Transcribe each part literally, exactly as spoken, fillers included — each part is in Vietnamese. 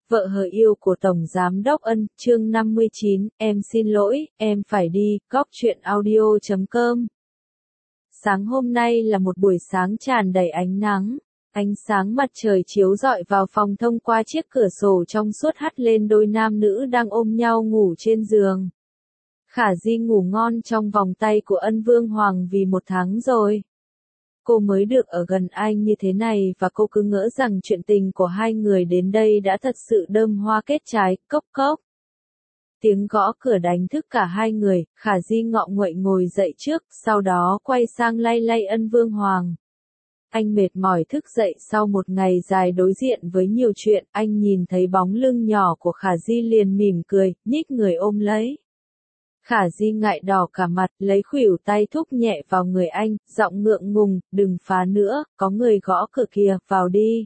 Vợ hờ yêu của Tổng Giám đốc Ân, chương năm mươi chín, em xin lỗi, em phải đi, góc truyện audio chấm com. Sáng hôm nay là một buổi sáng tràn đầy ánh nắng. Ánh sáng mặt trời chiếu rọi vào phòng thông qua chiếc cửa sổ trong suốt hắt lên đôi nam nữ đang ôm nhau ngủ trên giường. Khả Di ngủ ngon trong vòng tay của Ân Vương Hoàng vì một tháng rồi. Cô mới được ở gần anh như thế này và cô cứ ngỡ rằng chuyện tình của hai người đến đây đã thật sự đơm hoa kết trái, cốc cốc. Tiếng gõ cửa đánh thức cả hai người, Khả Di ngọ nguậy ngồi dậy trước, sau đó quay sang lay lay Ân Vương Hoàng. Anh mệt mỏi thức dậy sau một ngày dài đối diện với nhiều chuyện, anh nhìn thấy bóng lưng nhỏ của Khả Di liền mỉm cười, nhích người ôm lấy. Khả Di ngại đỏ cả mặt, lấy khuỷu tay thúc nhẹ vào người anh, giọng ngượng ngùng, đừng phá nữa, có người gõ cửa kìa, vào đi.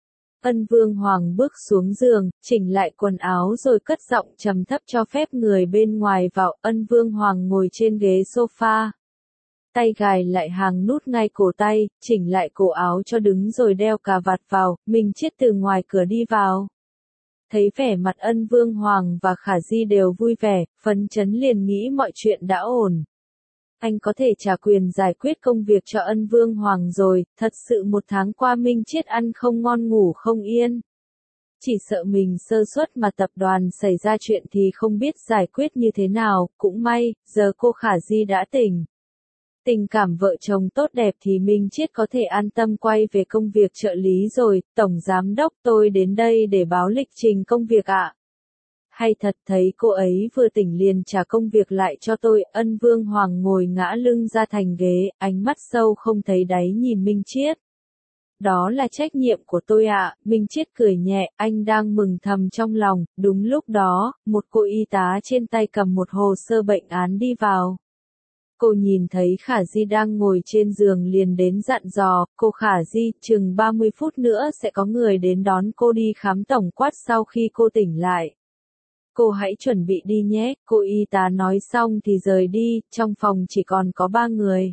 Ân Vương Hoàng bước xuống giường, chỉnh lại quần áo rồi cất giọng trầm thấp cho phép người bên ngoài vào. Ân Vương Hoàng ngồi trên ghế sofa. Tay gài lại hàng nút ngay cổ tay, chỉnh lại cổ áo cho đứng rồi đeo cà vạt vào, mình Chiết từ ngoài cửa đi vào. Thấy vẻ mặt Ân Vương Hoàng và Khả Di đều vui vẻ, phấn chấn liền nghĩ mọi chuyện đã ổn. Anh có thể trả quyền giải quyết công việc cho Ân Vương Hoàng rồi, thật sự một tháng qua Minh Chiết ăn không ngon ngủ không yên. Chỉ sợ mình sơ suất mà tập đoàn xảy ra chuyện thì không biết giải quyết như thế nào, cũng may, giờ cô Khả Di đã tỉnh. Tình cảm vợ chồng tốt đẹp thì Minh Chiết có thể an tâm quay về công việc trợ lý rồi. Tổng Giám đốc, tôi đến đây để báo lịch trình công việc ạ. Hay thật, thấy cô ấy vừa tỉnh liền trả công việc lại cho tôi. Ân Vương Hoàng ngồi ngã lưng ra thành ghế, ánh mắt sâu không thấy đáy nhìn Minh Chiết. Đó là trách nhiệm của tôi ạ. Minh Chiết cười nhẹ, anh đang mừng thầm trong lòng. Đúng lúc đó, một cô y tá trên tay cầm một hồ sơ bệnh án đi vào. Cô nhìn thấy Khả Di đang ngồi trên giường liền đến dặn dò, cô Khả Di, chừng ba mươi phút nữa sẽ có người đến đón cô đi khám tổng quát sau khi cô tỉnh lại. Cô hãy chuẩn bị đi nhé, cô y tá nói xong thì rời đi, trong phòng chỉ còn có ba người.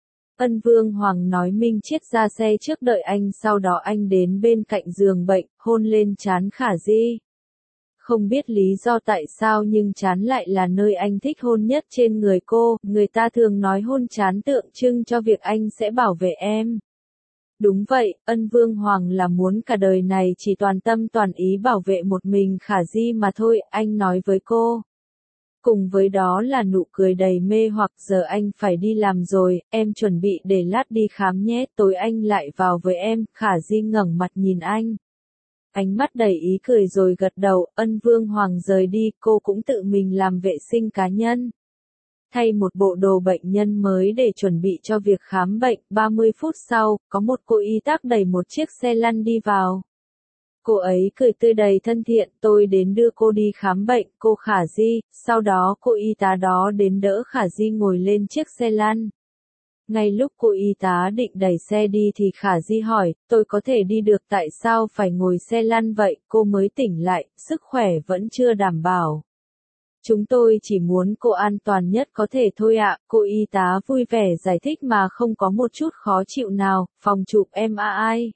Ân Vương Hoàng nói Minh Chiết ra xe trước đợi anh, sau đó anh đến bên cạnh giường bệnh, hôn lên trán Khả Di. Không biết lý do tại sao nhưng trán lại là nơi anh thích hôn nhất trên người cô, người ta thường nói hôn trán tượng trưng cho việc anh sẽ bảo vệ em. Đúng vậy, Ân Vương Hoàng là muốn cả đời này chỉ toàn tâm toàn ý bảo vệ một mình Khả Di mà thôi, anh nói với cô. Cùng với đó là nụ cười đầy mê hoặc. Giờ anh phải đi làm rồi, em chuẩn bị để lát đi khám nhé, tối anh lại vào với em. Khả Di ngẩng mặt nhìn anh. Ánh mắt đầy ý cười rồi gật đầu. Ân Vương Hoàng rời đi, cô cũng tự mình làm vệ sinh cá nhân. Thay một bộ đồ bệnh nhân mới để chuẩn bị cho việc khám bệnh. ba mươi phút sau, có một cô y tá đẩy một chiếc xe lăn đi vào. Cô ấy cười tươi đầy thân thiện, tôi đến đưa cô đi khám bệnh, cô Khả Di. Sau đó cô y tá đó đến đỡ Khả Di ngồi lên chiếc xe lăn. Ngay lúc cô y tá định đẩy xe đi thì Khả Di hỏi, tôi có thể đi được, tại sao phải ngồi xe lăn vậy? Cô mới tỉnh lại, sức khỏe vẫn chưa đảm bảo. Chúng tôi chỉ muốn cô an toàn nhất có thể thôi ạ. Cô y tá vui vẻ giải thích mà không có một chút khó chịu nào. Phòng chụp em a ai.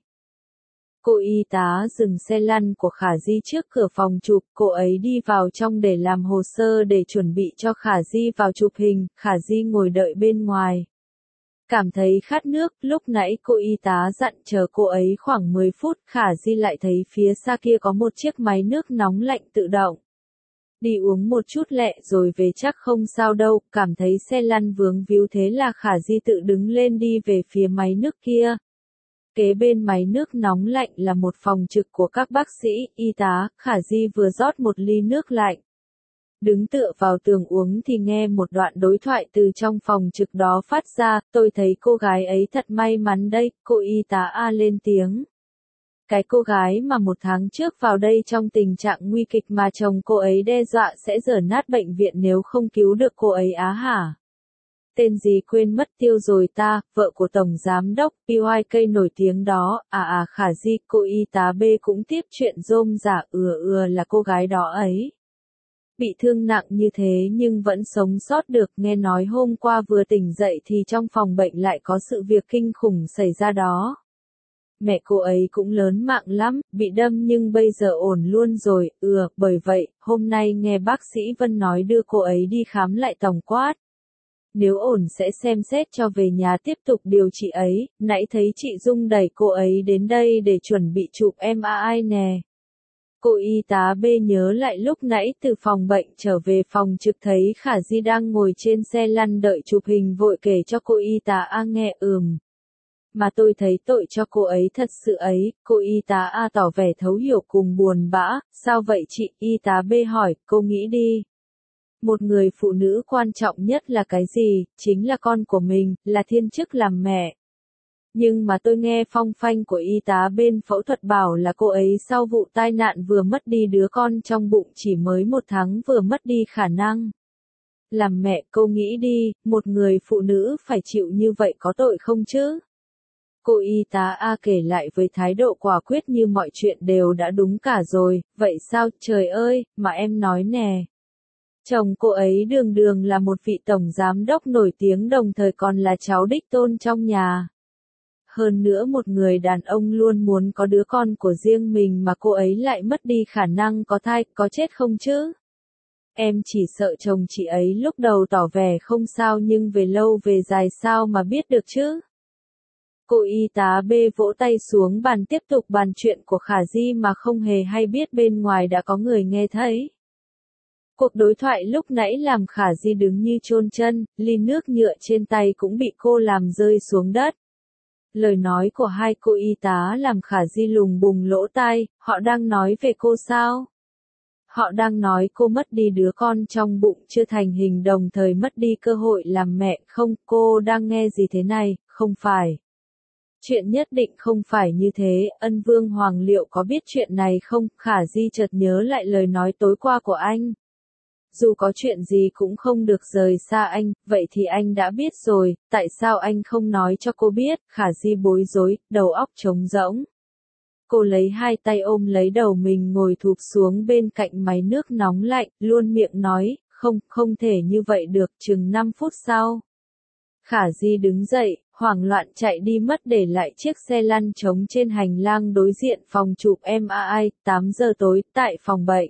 Cô y tá dừng xe lăn của Khả Di trước cửa phòng chụp, cô ấy đi vào trong để làm hồ sơ để chuẩn bị cho Khả Di vào chụp hình. Khả Di ngồi đợi bên ngoài. Cảm thấy khát nước, lúc nãy cô y tá dặn chờ cô ấy khoảng mười phút, Khả Di lại thấy phía xa kia có một chiếc máy nước nóng lạnh tự động. Đi uống một chút lẹ rồi về chắc không sao đâu, cảm thấy xe lăn vướng víu thế là Khả Di tự đứng lên đi về phía máy nước kia. Kế bên máy nước nóng lạnh là một phòng trực của các bác sĩ, y tá. Khả Di vừa rót một ly nước lạnh. Đứng tựa vào tường uống thì nghe một đoạn đối thoại từ trong phòng trực đó phát ra, tôi thấy cô gái ấy thật may mắn đây, cô y tá A lên tiếng. Cái cô gái mà một tháng trước vào đây trong tình trạng nguy kịch mà chồng cô ấy đe dọa sẽ dở nát bệnh viện nếu không cứu được cô ấy á hả? Tên gì quên mất tiêu rồi ta, vợ của Tổng Giám đốc, pê i ca nổi tiếng đó, à à Khả Di, cô y tá B cũng tiếp chuyện rôm rả, ừa ừa là cô gái đó ấy. Bị thương nặng như thế nhưng vẫn sống sót được, nghe nói hôm qua vừa tỉnh dậy thì trong phòng bệnh lại có sự việc kinh khủng xảy ra đó. Mẹ cô ấy cũng lớn mạng lắm, bị đâm nhưng bây giờ ổn luôn rồi, ừ, bởi vậy, hôm nay nghe bác sĩ Vân nói đưa cô ấy đi khám lại tổng quát. Nếu ổn sẽ xem xét cho về nhà tiếp tục điều trị ấy, nãy thấy chị Dung đẩy cô ấy đến đây để chuẩn bị chụp em a i nè. Cô y tá B nhớ lại lúc nãy từ phòng bệnh trở về phòng trực thấy Khả Di đang ngồi trên xe lăn đợi chụp hình vội kể cho cô y tá A nghe ừm. Mà tôi thấy tội cho cô ấy thật sự ấy, cô y tá A tỏ vẻ thấu hiểu cùng buồn bã, sao vậy chị, y tá B hỏi, cô nghĩ đi. Một người phụ nữ quan trọng nhất là cái gì, chính là con của mình, là thiên chức làm mẹ. Nhưng mà tôi nghe phong phanh của y tá bên phẫu thuật bảo là cô ấy sau vụ tai nạn vừa mất đi đứa con trong bụng chỉ mới một tháng vừa mất đi khả năng. Làm mẹ cô nghĩ đi, một người phụ nữ phải chịu như vậy có tội không chứ? Cô y tá A kể lại với thái độ quả quyết như mọi chuyện đều đã đúng cả rồi, vậy sao, trời ơi, mà em nói nè. Chồng cô ấy đường đường là một vị tổng giám đốc nổi tiếng đồng thời còn là cháu đích tôn trong nhà. Hơn nữa một người đàn ông luôn muốn có đứa con của riêng mình mà cô ấy lại mất đi khả năng có thai, có chết không chứ? Em chỉ sợ chồng chị ấy lúc đầu tỏ vẻ không sao nhưng về lâu về dài sao mà biết được chứ? Cô y tá B vỗ tay xuống bàn tiếp tục bàn chuyện của Khả Di mà không hề hay biết bên ngoài đã có người nghe thấy. Cuộc đối thoại lúc nãy làm Khả Di đứng như chôn chân, ly nước nhựa trên tay cũng bị cô làm rơi xuống đất. Lời nói của hai cô y tá làm Khả Di lùng bùng lỗ tai, họ đang nói về cô sao? Họ đang nói cô mất đi đứa con trong bụng chưa thành hình đồng thời mất đi cơ hội làm mẹ không, cô đang nghe gì thế này, không phải. Chuyện nhất định không phải như thế, Ân Vương Hoàng liệu có biết chuyện này không? Khả Di chợt nhớ lại lời nói tối qua của anh. Dù có chuyện gì cũng không được rời xa anh, vậy thì anh đã biết rồi, tại sao anh không nói cho cô biết? Khả Di bối rối, đầu óc trống rỗng. Cô lấy hai tay ôm lấy đầu mình ngồi thụp xuống bên cạnh máy nước nóng lạnh, luôn miệng nói, không, không thể như vậy được, chừng năm phút sau. Khả Di đứng dậy, hoảng loạn chạy đi mất để lại chiếc xe lăn trống trên hành lang đối diện phòng chụp em a i, tám giờ tối, tại phòng bệnh.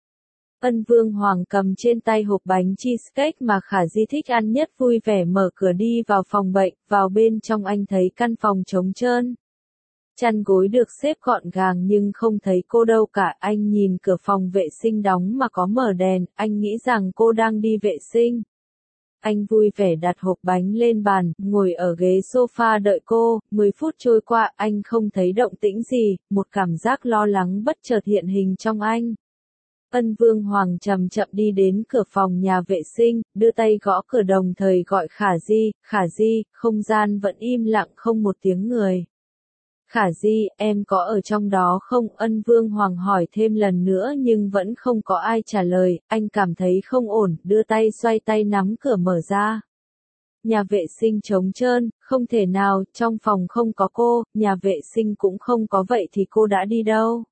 Ân Vương Hoàng cầm trên tay hộp bánh cheesecake mà Khả Di thích ăn nhất vui vẻ mở cửa đi vào phòng bệnh, vào bên trong anh thấy căn phòng trống trơn. Chăn gối được xếp gọn gàng nhưng không thấy cô đâu cả, anh nhìn cửa phòng vệ sinh đóng mà có mở đèn, anh nghĩ rằng cô đang đi vệ sinh. Anh vui vẻ đặt hộp bánh lên bàn, ngồi ở ghế sofa đợi cô, mười phút trôi qua anh không thấy động tĩnh gì, một cảm giác lo lắng bất chợt hiện hình trong anh. Ân Vương Hoàng chậm chậm đi đến cửa phòng nhà vệ sinh, đưa tay gõ cửa đồng thời gọi Khả Di, Khả Di, không gian vẫn im lặng không một tiếng người. Khả Di, em có ở trong đó không? Ân Vương Hoàng hỏi thêm lần nữa nhưng vẫn không có ai trả lời, anh cảm thấy không ổn, đưa tay xoay tay nắm cửa mở ra. Nhà vệ sinh trống trơn, không thể nào, trong phòng không có cô, nhà vệ sinh cũng không có vậy thì cô đã đi đâu?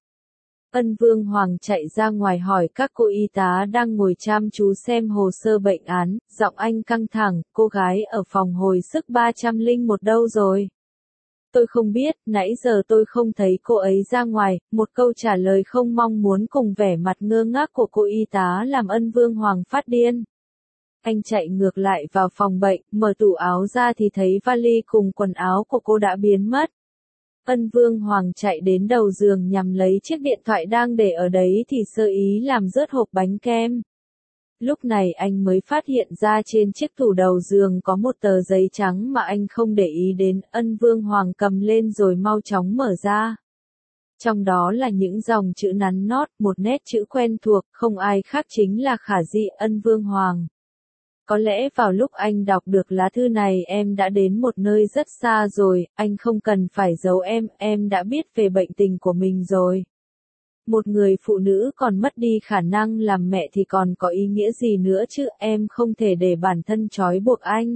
Ân Vương Hoàng chạy ra ngoài hỏi các cô y tá đang ngồi chăm chú xem hồ sơ bệnh án, giọng anh căng thẳng, cô gái ở phòng hồi sức ba trăm lẻ một đâu rồi? Tôi không biết, nãy giờ tôi không thấy cô ấy ra ngoài, một câu trả lời không mong muốn cùng vẻ mặt ngơ ngác của cô y tá làm Ân Vương Hoàng phát điên. Anh chạy ngược lại vào phòng bệnh, mở tủ áo ra thì thấy vali cùng quần áo của cô đã biến mất. Ân Vương Hoàng chạy đến đầu giường nhằm lấy chiếc điện thoại đang để ở đấy thì sơ ý làm rớt hộp bánh kem. Lúc này anh mới phát hiện ra trên chiếc tủ đầu giường có một tờ giấy trắng mà anh không để ý đến, Ân Vương Hoàng cầm lên rồi mau chóng mở ra. Trong đó là những dòng chữ nắn nót, một nét chữ quen thuộc, không ai khác chính là Khả Di, Ân Vương Hoàng. Có lẽ vào lúc anh đọc được lá thư này em đã đến một nơi rất xa rồi, anh không cần phải giấu em, em đã biết về bệnh tình của mình rồi. Một người phụ nữ còn mất đi khả năng làm mẹ thì còn có ý nghĩa gì nữa chứ, em không thể để bản thân trói buộc anh.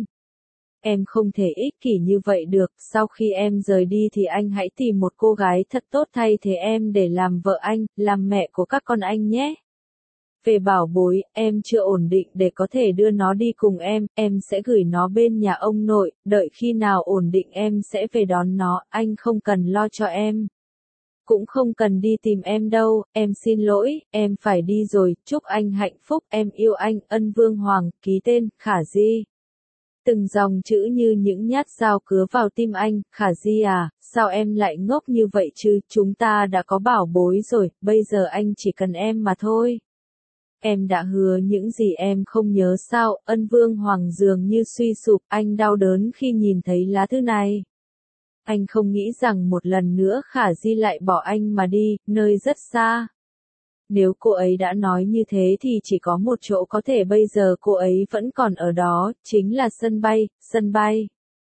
Em không thể ích kỷ như vậy được, sau khi em rời đi thì anh hãy tìm một cô gái thật tốt thay thế em để làm vợ anh, làm mẹ của các con anh nhé. Về bảo bối, em chưa ổn định để có thể đưa nó đi cùng em, em sẽ gửi nó bên nhà ông nội, đợi khi nào ổn định em sẽ về đón nó, anh không cần lo cho em. Cũng không cần đi tìm em đâu, em xin lỗi, em phải đi rồi, chúc anh hạnh phúc, em yêu anh, Ân Vương Hoàng, ký tên, Khả Di. Từng dòng chữ như những nhát dao cứa vào tim anh, Khả Di à, sao em lại ngốc như vậy chứ, chúng ta đã có bảo bối rồi, bây giờ anh chỉ cần em mà thôi. Em đã hứa những gì em không nhớ sao, Ân Vương Hoàng dường như suy sụp, anh đau đớn khi nhìn thấy lá thư này. Anh không nghĩ rằng một lần nữa Khả Di lại bỏ anh mà đi, nơi rất xa. Nếu cô ấy đã nói như thế thì chỉ có một chỗ có thể bây giờ cô ấy vẫn còn ở đó, chính là sân bay, sân bay.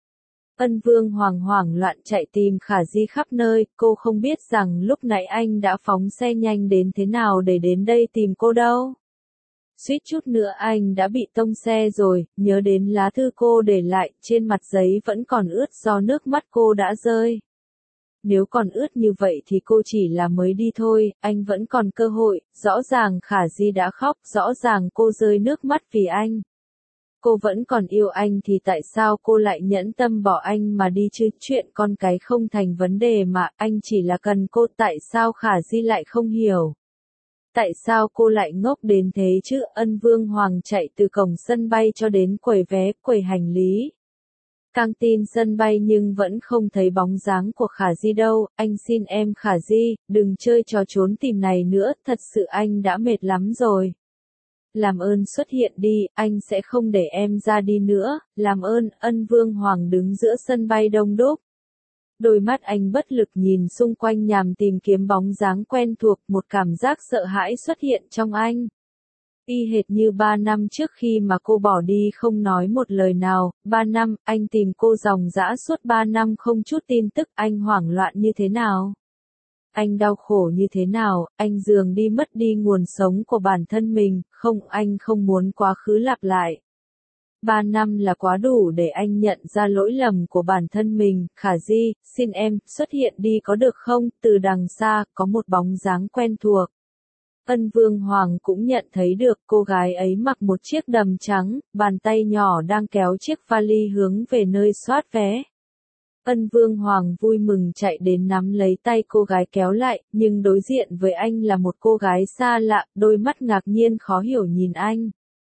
Ân Vương Hoàng hoảng loạn chạy tìm Khả Di khắp nơi, cô không biết rằng lúc nãy anh đã phóng xe nhanh đến thế nào để đến đây tìm cô đâu. Suýt chút nữa anh đã bị tông xe rồi, nhớ đến lá thư cô để lại, trên mặt giấy vẫn còn ướt do nước mắt cô đã rơi. Nếu còn ướt như vậy thì cô chỉ là mới đi thôi, anh vẫn còn cơ hội, rõ ràng Khả Di đã khóc, rõ ràng cô rơi nước mắt vì anh. Cô vẫn còn yêu anh thì tại sao cô lại nhẫn tâm bỏ anh mà đi chứ, chuyện con cái không thành vấn đề mà, anh chỉ là cần cô, tại sao Khả Di lại không hiểu. Tại sao cô lại ngốc đến thế chứ, Ân Vương Hoàng chạy từ cổng sân bay cho đến quầy vé, quầy hành lý. Căng tin sân bay nhưng vẫn không thấy bóng dáng của Khả Di đâu, anh xin em Khả Di, đừng chơi trò trốn tìm này nữa, thật sự anh đã mệt lắm rồi. Làm ơn xuất hiện đi, anh sẽ không để em ra đi nữa, làm ơn, Ân Vương Hoàng đứng giữa sân bay đông đúc. Đôi mắt anh bất lực nhìn xung quanh nhằm tìm kiếm bóng dáng quen thuộc, một cảm giác sợ hãi xuất hiện trong anh. Y hệt như ba năm trước khi mà cô bỏ đi không nói một lời nào, ba năm, anh tìm cô ròng rã suốt ba năm không chút tin tức, anh hoảng loạn như thế nào? Anh đau khổ như thế nào, anh dường đi mất đi nguồn sống của bản thân mình, không, anh không muốn quá khứ lặp lại. Ba năm là quá đủ để anh nhận ra lỗi lầm của bản thân mình, Khả Di, xin em, xuất hiện đi có được không, từ đằng xa, có một bóng dáng quen thuộc. Ân Vương Hoàng cũng nhận thấy được cô gái ấy mặc một chiếc đầm trắng, bàn tay nhỏ đang kéo chiếc vali hướng về nơi soát vé. Ân Vương Hoàng vui mừng chạy đến nắm lấy tay cô gái kéo lại, nhưng đối diện với anh là một cô gái xa lạ, đôi mắt ngạc nhiên khó hiểu nhìn anh.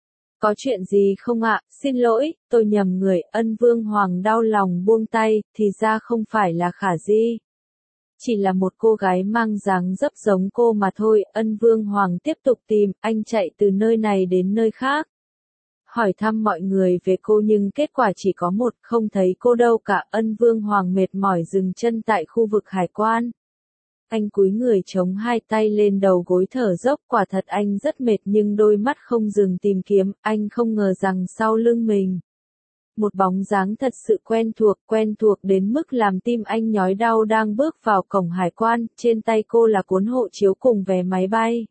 Có chuyện gì không ạ, xin lỗi, tôi nhầm người, Ân Vương Hoàng đau lòng buông tay, thì ra không phải là Khả Di. Chỉ là một cô gái mang dáng dấp giống cô mà thôi, Ân Vương Hoàng tiếp tục tìm, anh chạy từ nơi này đến nơi khác. Hỏi thăm mọi người về cô nhưng kết quả chỉ có một, không thấy cô đâu cả, Ân Vương Hoàng mệt mỏi dừng chân tại khu vực hải quan. Anh cúi người chống hai tay lên đầu gối thở dốc, quả thật anh rất mệt nhưng đôi mắt không dừng tìm kiếm, anh không ngờ rằng sau lưng mình. Một bóng dáng thật sự quen thuộc, quen thuộc đến mức làm tim anh nhói đau đang bước vào cổng hải quan, trên tay cô là cuốn hộ chiếu cùng vé máy bay.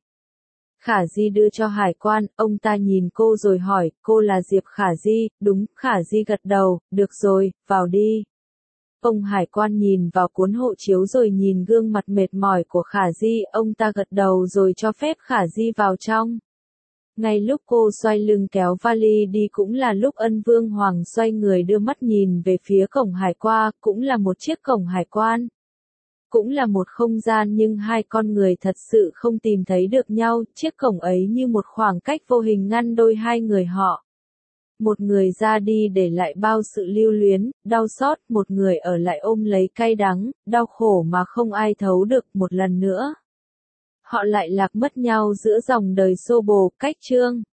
Khả Di đưa cho hải quan, ông ta nhìn cô rồi hỏi, cô là Diệp Khả Di, đúng, Khả Di gật đầu, được rồi, vào đi. Ông hải quan nhìn vào cuốn hộ chiếu rồi nhìn gương mặt mệt mỏi của Khả Di, ông ta gật đầu rồi cho phép Khả Di vào trong. Ngay lúc cô xoay lưng kéo vali đi cũng là lúc Ân Vương Hoàng xoay người đưa mắt nhìn về phía cổng hải quan, cũng là một chiếc cổng hải quan. Cũng là một không gian nhưng hai con người thật sự không tìm thấy được nhau, chiếc cổng ấy như một khoảng cách vô hình ngăn đôi hai người họ. Một người ra đi để lại bao sự lưu luyến, đau xót, một người ở lại ôm lấy cay đắng, đau khổ mà không ai thấu được một lần nữa. Họ lại lạc mất nhau giữa dòng đời xô bồ, cách chương.